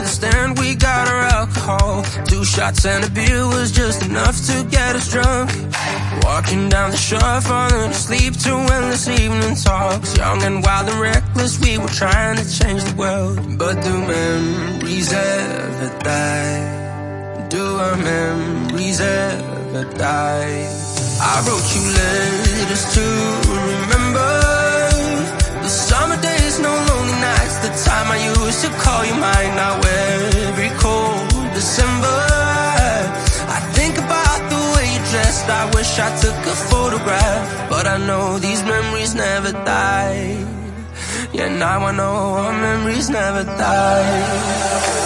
understand we got our alcohol. 2 shots and a beer was just enough to get us drunk. Walking down the shore, falling asleep to endless evening talks. Young and wild and reckless, we were trying to change the world. But do memories ever die? Do our memories ever die? I wrote you letters to remember the summer days, no lonely nights, the time I used to call you mine. Now every cold December, I think about the way you dressed. I wish I took a photograph, but I know these memories never die. Yeah, now I know our memories never die.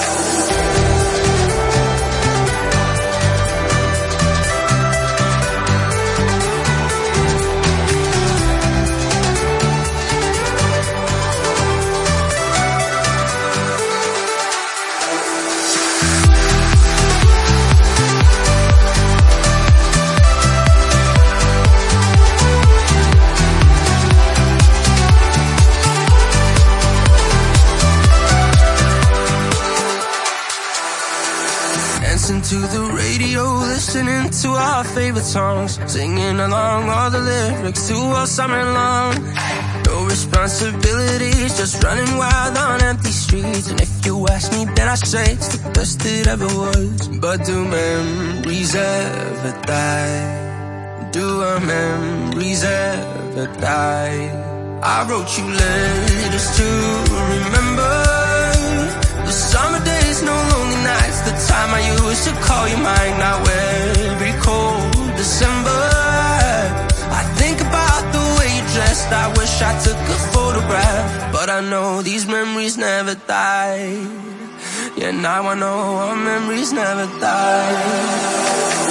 To the radio, listening to our favorite songs, singing along all the lyrics to all summer long. No responsibilities, just running wild on empty streets. And if you ask me, then I say it's the best it ever was. But do memories ever die? Do our memories ever die? I wrote you letters to remember the summer days, no lonely nights, the time I used to call you mine. Now every cold December, I think about the way you dressed. I wish I took a photograph, but I know these memories never die. Yeah, now I know our memories never die.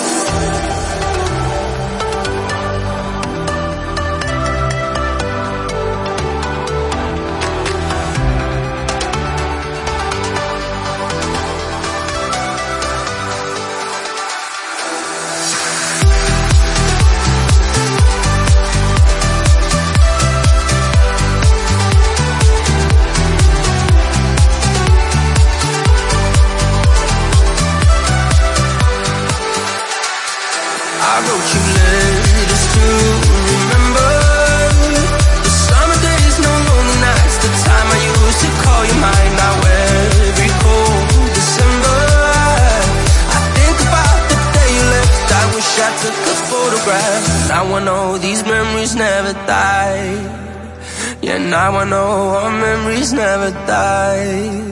I wrote you letters to remember the summer days, no lonely nights, the time I used to call you mine. Now every cold December, I think about the day you left. I wish I took a photograph. Now I know these memories never die. Yeah, now I know our memories never die.